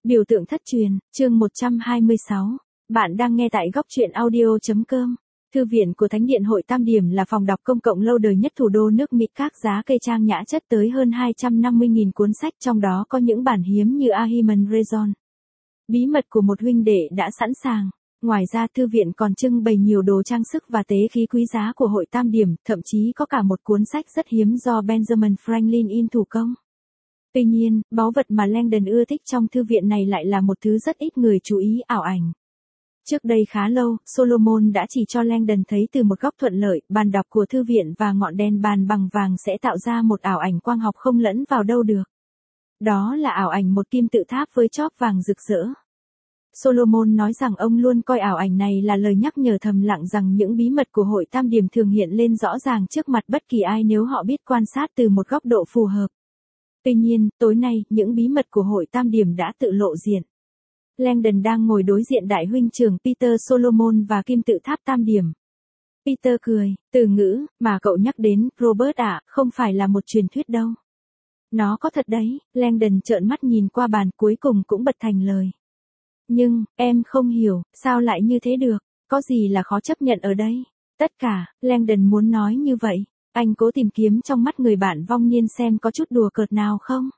Biểu tượng thất truyền, chương 126. Bạn đang nghe tại góc truyện audio.com. Thư viện của Thánh điện Hội Tam Điểm là phòng đọc công cộng lâu đời nhất thủ đô nước Mỹ, các giá cây trang nhã chất tới hơn 250.000 cuốn sách, trong đó có những bản hiếm như A Human Reason. Bí mật của một huynh đệ đã sẵn sàng. Ngoài ra, thư viện còn trưng bày nhiều đồ trang sức và tế khí quý giá của Hội Tam Điểm, thậm chí có cả một cuốn sách rất hiếm do Benjamin Franklin in thủ công. Tuy nhiên, báu vật mà Langdon ưa thích trong thư viện này lại là một thứ rất ít người chú ý: ảo ảnh. Trước đây khá lâu, Solomon đã chỉ cho Langdon thấy từ một góc thuận lợi, bàn đọc của thư viện và ngọn đèn bàn bằng vàng sẽ tạo ra một ảo ảnh quang học không lẫn vào đâu được. Đó là ảo ảnh một kim tự tháp với chóp vàng rực rỡ. Solomon nói rằng ông luôn coi ảo ảnh này là lời nhắc nhở thầm lặng rằng những bí mật của Hội Tam Điểm thường hiện lên rõ ràng trước mặt bất kỳ ai nếu họ biết quan sát từ một góc độ phù hợp. Tuy nhiên, tối nay, những bí mật của Hội Tam Điểm đã tự lộ diện. Langdon đang ngồi đối diện đại huynh trưởng Peter Solomon và kim tự tháp Tam Điểm. Peter cười, từ ngữ mà cậu nhắc đến, Robert ạ, không phải là một truyền thuyết đâu. Nó có thật đấy. Langdon trợn mắt nhìn qua bàn, cuối cùng cũng bật thành lời. Nhưng, em không hiểu, sao lại như thế được, có gì là khó chấp nhận ở đây? Tất cả, Langdon muốn nói như vậy. Anh cố tìm kiếm trong mắt người bạn vong niên xem có chút đùa cợt nào không.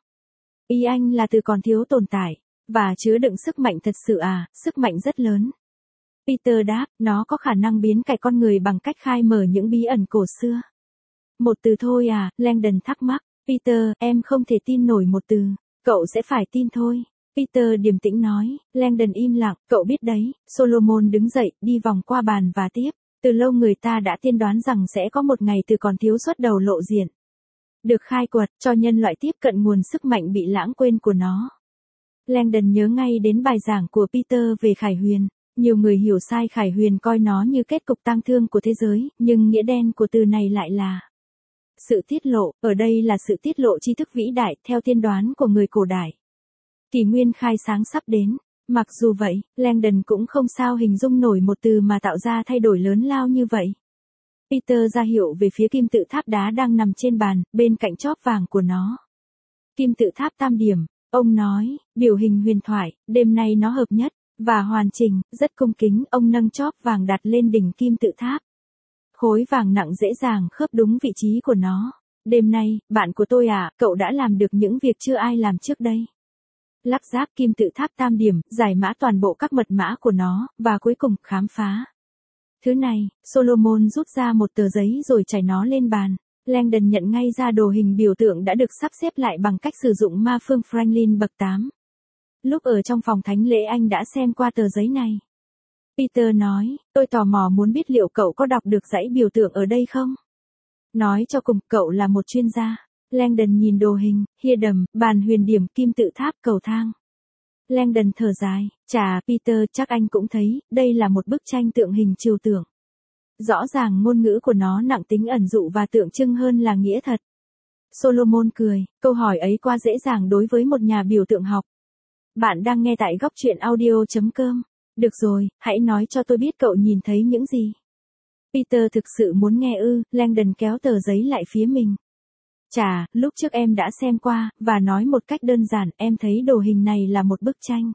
Ý anh là từ còn thiếu tồn tại, và chứa đựng sức mạnh thật sự à, sức mạnh rất lớn. Peter đáp, nó có khả năng biến cải con người bằng cách khai mở những bí ẩn cổ xưa. Một từ thôi à, Langdon thắc mắc. Peter, em không thể tin nổi một từ, cậu sẽ phải tin thôi. Peter điềm tĩnh nói. Langdon im lặng, cậu biết đấy. Solomon đứng dậy, đi vòng qua bàn và tiếp. Từ lâu người ta đã tiên đoán rằng sẽ có một ngày từ còn thiếu xuất đầu lộ diện. Được khai quật, cho nhân loại tiếp cận nguồn sức mạnh bị lãng quên của nó. Langdon nhớ ngay đến bài giảng của Peter về Khải Huyền. Nhiều người hiểu sai Khải Huyền, coi nó như kết cục tang thương của thế giới, nhưng nghĩa đen của từ này lại là sự tiết lộ, ở đây là sự tiết lộ tri thức vĩ đại, theo tiên đoán của người cổ đại. Kỷ nguyên khai sáng sắp đến. Mặc dù vậy, Langdon cũng không sao hình dung nổi một từ mà tạo ra thay đổi lớn lao như vậy. Peter ra hiệu về phía kim tự tháp đá đang nằm trên bàn, bên cạnh chóp vàng của nó. Kim tự tháp Tam Điểm, ông nói, biểu hình huyền thoại, đêm nay nó hợp nhất và hoàn chỉnh, rất cung kính, ông nâng chóp vàng đặt lên đỉnh kim tự tháp. Khối vàng nặng dễ dàng khớp đúng vị trí của nó. Đêm nay, bạn của tôi à, cậu đã làm được những việc chưa ai làm trước đây. Lắp ráp kim tự tháp Tam Điểm, giải mã toàn bộ các mật mã của nó, và cuối cùng, khám phá. Thứ này, Solomon rút ra một tờ giấy rồi trải nó lên bàn. Langdon nhận ngay ra đồ hình biểu tượng đã được sắp xếp lại bằng cách sử dụng ma phương Franklin bậc 8. Lúc ở trong phòng thánh lễ anh đã xem qua tờ giấy này. Peter nói, tôi tò mò muốn biết liệu cậu có đọc được dãy biểu tượng ở đây không? Nói cho cùng, cậu là một chuyên gia. Langdon nhìn đồ hình, hia đầm, bàn huyền điểm, kim tự tháp, cầu thang. Langdon thở dài, chà Peter, chắc anh cũng thấy, đây là một bức tranh tượng hình trừu tượng. Rõ ràng ngôn ngữ của nó nặng tính ẩn dụ và tượng trưng hơn là nghĩa thật. Solomon cười, câu hỏi ấy quá dễ dàng đối với một nhà biểu tượng học. Bạn đang nghe tại góc truyện audio.com. Được rồi, hãy nói cho tôi biết cậu nhìn thấy những gì. Peter thực sự muốn nghe ư? Langdon kéo tờ giấy lại phía mình. Chà, lúc trước em đã xem qua, và nói một cách đơn giản, em thấy đồ hình này là một bức tranh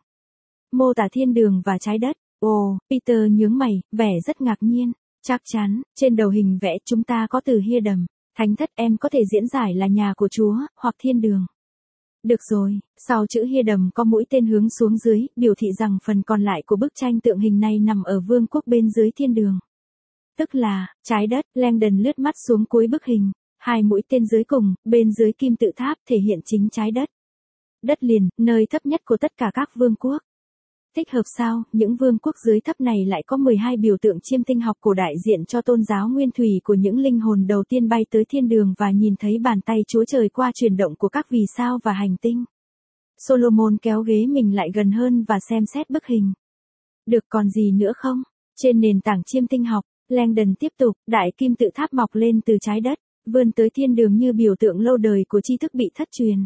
mô tả thiên đường và trái đất. Ồ, Peter nhướng mày, vẻ rất ngạc nhiên. Chắc chắn, trên đầu hình vẽ chúng ta có từ hia đầm, thánh thất, em có thể diễn giải là nhà của Chúa, hoặc thiên đường. Được rồi, sau chữ hia đầm có mũi tên hướng xuống dưới, biểu thị rằng phần còn lại của bức tranh tượng hình này nằm ở vương quốc bên dưới thiên đường. Tức là, trái đất. Langdon lướt mắt xuống cuối bức hình. Hai mũi tên dưới cùng, bên dưới kim tự tháp thể hiện chính trái đất. Đất liền, nơi thấp nhất của tất cả các vương quốc. Thích hợp sao, những vương quốc dưới thấp này lại có 12 biểu tượng chiêm tinh học cổ đại diện cho tôn giáo nguyên thủy của những linh hồn đầu tiên bay tới thiên đường và nhìn thấy bàn tay Chúa Trời qua chuyển động của các vì sao và hành tinh. Solomon kéo ghế mình lại gần hơn và xem xét bức hình. Được, còn gì nữa không? Trên nền tảng chiêm tinh học, Langdon tiếp tục, đại kim tự tháp mọc lên từ trái đất, vươn tới thiên đường như biểu tượng lâu đời của tri thức bị thất truyền.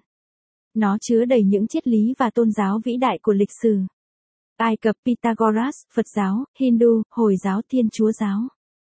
Nó chứa đầy những triết lý và tôn giáo vĩ đại của lịch sử. Ai Cập, Pythagoras, Phật giáo, Hindu, Hồi giáo, Thiên Chúa giáo,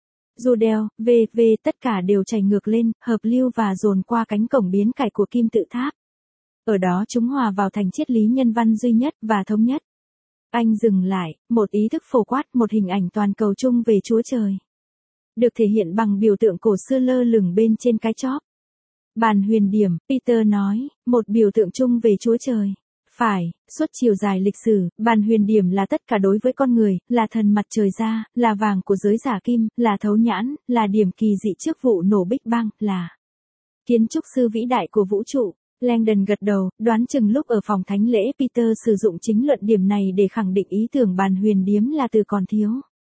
Judeo, v.v. tất cả đều chảy ngược lên, hợp lưu và dồn qua cánh cổng biến cải của kim tự tháp. ở đó chúng hòa vào thành triết lý nhân văn duy nhất và thống nhất. Anh dừng lại, một ý thức phổ quát, một hình ảnh toàn cầu chung về Chúa Trời. Được thể hiện bằng biểu tượng cổ xưa lơ lửng bên trên cái chóp. Bàn huyền điểm, Peter nói, một biểu tượng chung về Chúa Trời. Phải, suốt chiều dài lịch sử, bàn huyền điểm là tất cả đối với con người, là thần mặt trời ra, là vàng của giới giả kim, là thấu nhãn, là điểm kỳ dị trước vụ nổ Big Bang, là kiến trúc sư vĩ đại của vũ trụ. Langdon gật đầu, đoán chừng lúc ở phòng thánh lễ Peter sử dụng chính luận điểm này để khẳng định ý tưởng bàn huyền điếm là từ còn thiếu.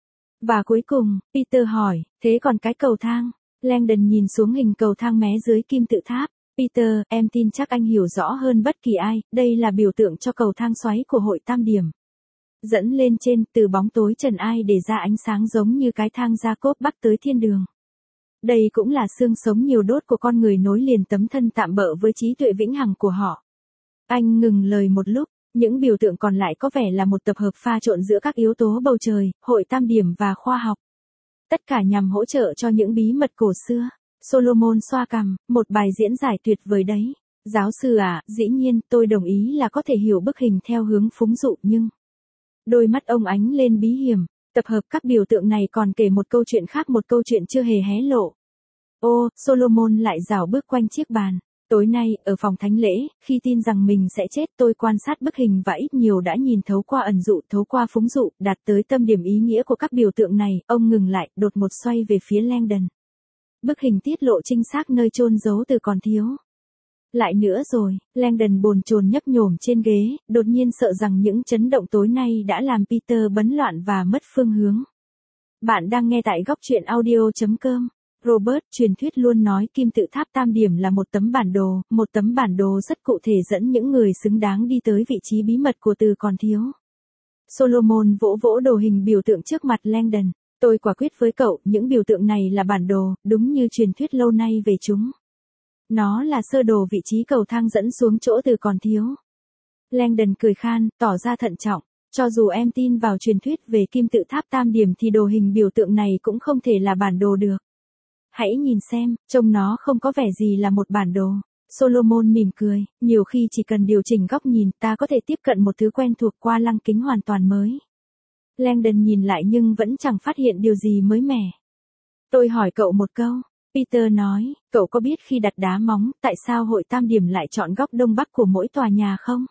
Và cuối cùng, Peter hỏi, thế còn cái cầu thang? Langdon nhìn xuống hình cầu thang mé dưới kim tự tháp. Peter, em tin chắc anh hiểu rõ hơn bất kỳ ai, đây là biểu tượng cho cầu thang xoáy của hội tam điểm. Dẫn lên trên, từ bóng tối trần ai để ra ánh sáng giống như cái thang Jacob bắc tới thiên đường. Đây cũng là xương sống nhiều đốt của con người nối liền tấm thân tạm bợ với trí tuệ vĩnh hằng của họ. Anh ngừng lời một lúc, những biểu tượng còn lại có vẻ là một tập hợp pha trộn giữa các yếu tố bầu trời, hội tam điểm và khoa học. Tất cả nhằm hỗ trợ cho những bí mật cổ xưa. Solomon xoa cằm, một bài diễn giải tuyệt vời đấy. Giáo sư à, dĩ nhiên, tôi đồng ý là có thể hiểu bức hình theo hướng phúng dụ nhưng... Đôi mắt ông ánh lên bí hiểm, tập hợp các biểu tượng này còn kể một câu chuyện khác, một câu chuyện chưa hề hé lộ. Ô, Solomon lại rảo bước quanh chiếc bàn. Tối nay, ở phòng thánh lễ, khi tin rằng mình sẽ chết, tôi quan sát bức hình và ít nhiều đã nhìn thấu qua ẩn dụ, thấu qua phúng dụ, đạt tới tâm điểm ý nghĩa của các biểu tượng này. Ông ngừng lại, đột một xoay về phía Langdon. Bức hình tiết lộ chính xác nơi chôn giấu từ còn thiếu. Lại nữa rồi, Langdon bồn chồn nhấp nhổm trên ghế, đột nhiên sợ rằng những chấn động tối nay đã làm Peter bấn loạn và mất phương hướng. Bạn đang nghe tại góc truyện audio.com. Robert, truyền thuyết luôn nói kim tự tháp tam điểm là một tấm bản đồ rất cụ thể dẫn những người xứng đáng đi tới vị trí bí mật của từ còn thiếu. Solomon vỗ vỗ đồ hình biểu tượng trước mặt Langdon. Tôi quả quyết với cậu, những biểu tượng này là bản đồ, đúng như truyền thuyết lâu nay về chúng. Nó là sơ đồ vị trí cầu thang dẫn xuống chỗ từ còn thiếu. Langdon cười khan, tỏ ra thận trọng. Cho dù em tin vào truyền thuyết về kim tự tháp tam điểm thì đồ hình biểu tượng này cũng không thể là bản đồ được. Hãy nhìn xem, trông nó không có vẻ gì là một bản đồ. Solomon mỉm cười, nhiều khi chỉ cần điều chỉnh góc nhìn ta có thể tiếp cận một thứ quen thuộc qua lăng kính hoàn toàn mới. Langdon nhìn lại nhưng vẫn chẳng phát hiện điều gì mới mẻ. Tôi hỏi cậu một câu. Peter nói, cậu có biết khi đặt đá móng, tại sao hội tam điểm lại chọn góc đông bắc của mỗi tòa nhà không?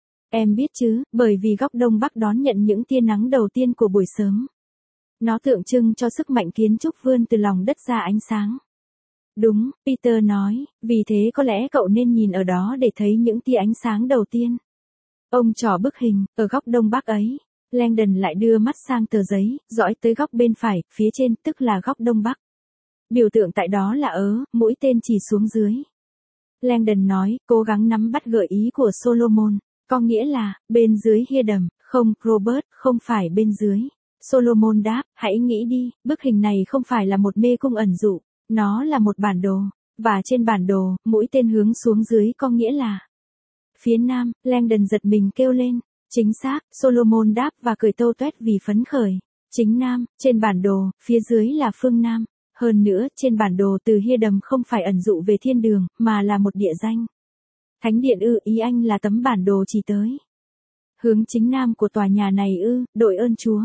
Em biết chứ, bởi vì góc đông bắc đón nhận những tia nắng đầu tiên của buổi sớm. Nó tượng trưng cho sức mạnh kiến trúc vươn từ lòng đất ra ánh sáng. Đúng, Peter nói, vì thế có lẽ cậu nên nhìn ở đó để thấy những tia ánh sáng đầu tiên. Ông trỏ bức hình, ở góc đông bắc ấy. Langdon lại đưa mắt sang tờ giấy, dõi tới góc bên phải, phía trên, tức là góc đông bắc. Biểu tượng tại đó là mũi tên chỉ xuống dưới. Langdon nói, cố gắng nắm bắt gợi ý của Solomon, có nghĩa là, bên dưới Hierdam, không, Robert, không phải bên dưới. Solomon đáp, hãy nghĩ đi, bức hình này không phải là một mê cung ẩn dụ, nó là một bản đồ, và trên bản đồ, mũi tên hướng xuống dưới có nghĩa là phía nam. Langdon giật mình kêu lên, chính xác, Solomon đáp và cười tâu tuét vì phấn khởi. Chính nam, trên bản đồ, phía dưới là phương nam. Hơn nữa, trên bản đồ từ Hierdam không phải ẩn dụ về thiên đường, mà là một địa danh. Thánh điện ý anh là tấm bản đồ chỉ tới hướng chính nam của tòa nhà này đội ơn Chúa.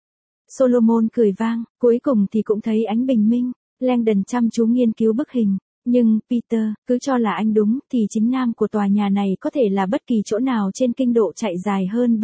Solomon cười vang, cuối cùng thì cũng thấy ánh bình minh. Langdon chăm chú nghiên cứu bức hình. Nhưng, Peter, cứ cho là anh đúng, thì chính nam của tòa nhà này có thể là bất kỳ chỗ nào trên kinh độ chạy dài hơn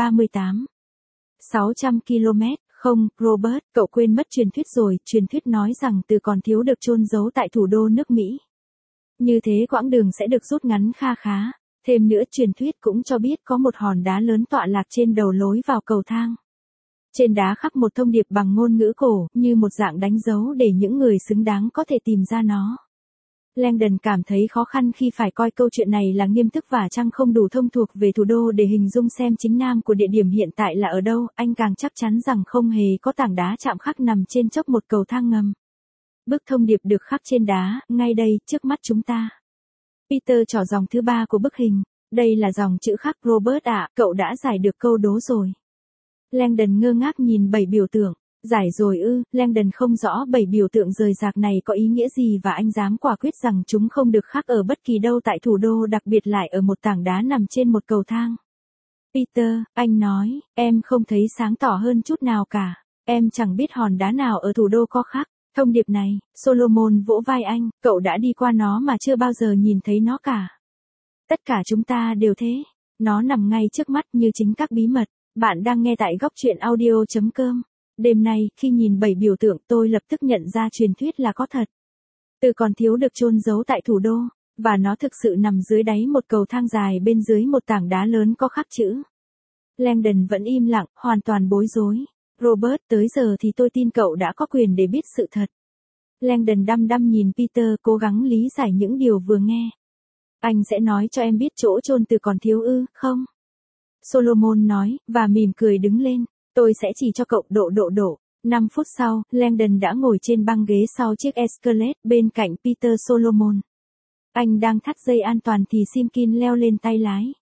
600 km. Không, Robert, cậu quên mất truyền thuyết rồi, truyền thuyết nói rằng từ còn thiếu được chôn giấu tại thủ đô nước Mỹ. Như thế quãng đường sẽ được rút ngắn kha khá. Thêm nữa truyền thuyết cũng cho biết có một hòn đá lớn tọa lạc trên đầu lối vào cầu thang. Trên đá khắc một thông điệp bằng ngôn ngữ cổ, như một dạng đánh dấu để những người xứng đáng có thể tìm ra nó. Langdon cảm thấy khó khăn khi phải coi câu chuyện này là nghiêm túc và chăng không đủ thông thuộc về thủ đô để hình dung xem chính nam của địa điểm hiện tại là ở đâu, anh càng chắc chắn rằng không hề có tảng đá chạm khắc nằm trên chốc một cầu thang ngầm. Bức thông điệp được khắc trên đá, ngay đây, trước mắt chúng ta. Peter trỏ dòng thứ 3 của bức hình, đây là dòng chữ khắc. Robert ạ, cậu đã giải được câu đố rồi. Langdon ngơ ngác nhìn 7 biểu tượng. Giải rồi ư, Langdon không rõ 7 biểu tượng rời rạc này có ý nghĩa gì và anh dám quả quyết rằng chúng không được khác ở bất kỳ đâu tại thủ đô, đặc biệt lại ở một tảng đá nằm trên một cầu thang. Peter, anh nói, em không thấy sáng tỏ hơn chút nào cả. Em chẳng biết hòn đá nào ở thủ đô có khác. Thông điệp này, Solomon vỗ vai anh, cậu đã đi qua nó mà chưa bao giờ nhìn thấy nó cả. Tất cả chúng ta đều thế. Nó nằm ngay trước mắt như chính các bí mật. Bạn đang nghe tại góc truyện audio.com. Đêm nay, khi nhìn 7 biểu tượng tôi lập tức nhận ra truyền thuyết là có thật. Từ còn thiếu được chôn giấu tại thủ đô, và nó thực sự nằm dưới đáy một cầu thang dài bên dưới một tảng đá lớn có khắc chữ. Langdon vẫn im lặng, hoàn toàn bối rối. Robert, tới giờ thì tôi tin cậu đã có quyền để biết sự thật. Langdon đăm đăm nhìn Peter, cố gắng lý giải những điều vừa nghe. Anh sẽ nói cho em biết chỗ chôn từ còn thiếu ư, không? Solomon nói, và mỉm cười đứng lên. Tôi sẽ chỉ cho cậu độ. 5 phút sau, Langdon đã ngồi trên băng ghế sau chiếc Escalade bên cạnh Peter Solomon. Anh đang thắt dây an toàn thì Simkin leo lên tay lái.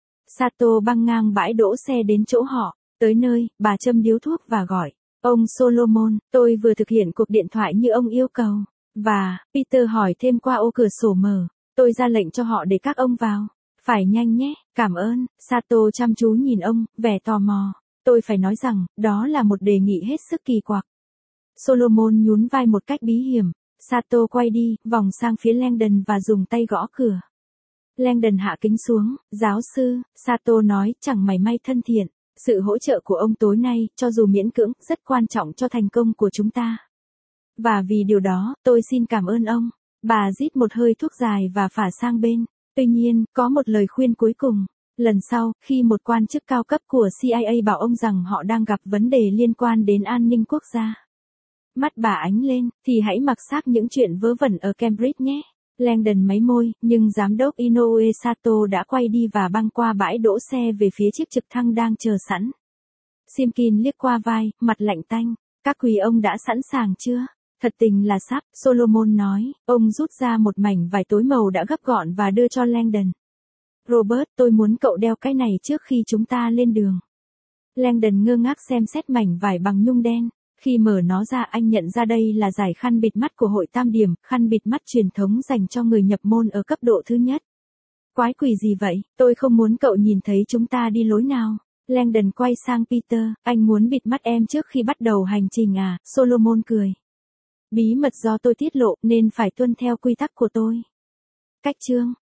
Sato băng ngang bãi đỗ xe đến chỗ họ. Tới nơi, bà châm điếu thuốc và gọi. Ông Solomon, tôi vừa thực hiện cuộc điện thoại như ông yêu cầu. Và, Peter hỏi thêm qua ô cửa sổ mở. Tôi ra lệnh cho họ để các ông vào. Phải nhanh nhé, cảm ơn. Sato chăm chú nhìn ông, vẻ tò mò. Tôi phải nói rằng, đó là một đề nghị hết sức kỳ quặc. Solomon nhún vai một cách bí hiểm. Sato quay đi, vòng sang phía Langdon và dùng tay gõ cửa. Langdon hạ kính xuống. Giáo sư, Sato nói, chẳng mảy may thân thiện. Sự hỗ trợ của ông tối nay, cho dù miễn cưỡng, rất quan trọng cho thành công của chúng ta. Và vì điều đó, tôi xin cảm ơn ông. Bà rít một hơi thuốc dài và phả sang bên. Tuy nhiên, có một lời khuyên cuối cùng. Lần sau, khi một quan chức cao cấp của CIA bảo ông rằng họ đang gặp vấn đề liên quan đến an ninh quốc gia. Mắt bà ánh lên, thì hãy mặc xác những chuyện vớ vẩn ở Cambridge nhé. Langdon máy môi, nhưng giám đốc Inoue Sato đã quay đi và băng qua bãi đỗ xe về phía chiếc trực thăng đang chờ sẵn. Simkin liếc qua vai, mặt lạnh tanh. Các quý ông đã sẵn sàng chưa? Thật tình là sắp, Solomon nói. Ông rút ra một mảnh vải tối màu đã gấp gọn và đưa cho Langdon. Robert, tôi muốn cậu đeo cái này trước khi chúng ta lên đường. Langdon ngơ ngác xem xét mảnh vải bằng nhung đen. Khi mở nó ra anh nhận ra đây là dải khăn bịt mắt của hội Tam Điểm, khăn bịt mắt truyền thống dành cho người nhập môn ở cấp độ thứ nhất. Quái quỷ gì vậy, tôi không muốn cậu nhìn thấy chúng ta đi lối nào. Langdon quay sang Peter, anh muốn bịt mắt em trước khi bắt đầu hành trình à, Solomon cười. Bí mật do tôi tiết lộ nên phải tuân theo quy tắc của tôi. Cách chương